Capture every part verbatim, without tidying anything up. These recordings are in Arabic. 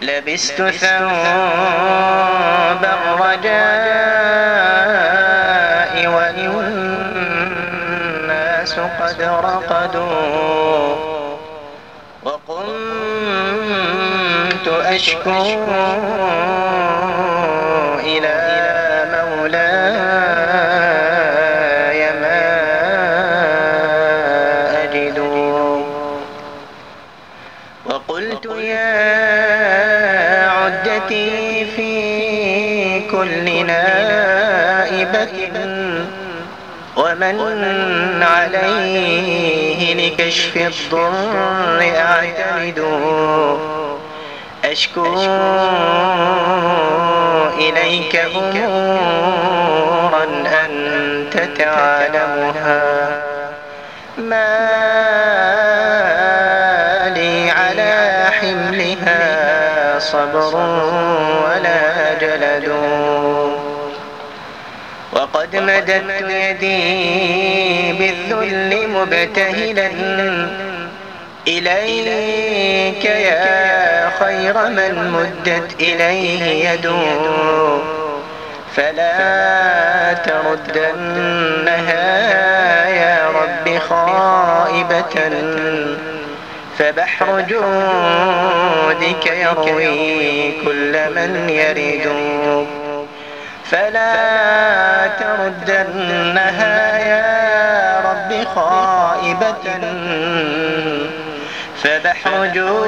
لبست ثوب الرجاء والناس قد رقدوا، وقمت أشكو إلى مولاي ما أجد. وقلت يا عدتي في كل نائبة ومن عليه لكشف الضر أعتمد، أشكو إليك أمورا أنت تعلمها، ما لي على حملها صبر ولا جلد. وقد مددت يدي بالذل مبتهلا إليك يا خير من مدت إليه يد، فلا تردنها يا رب خائبة، فبحر جودك يروي كل من يرد. فلا تردنها يا رب خائبة، فبحر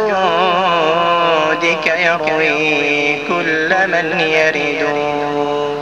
جودك يروي كل من يرد.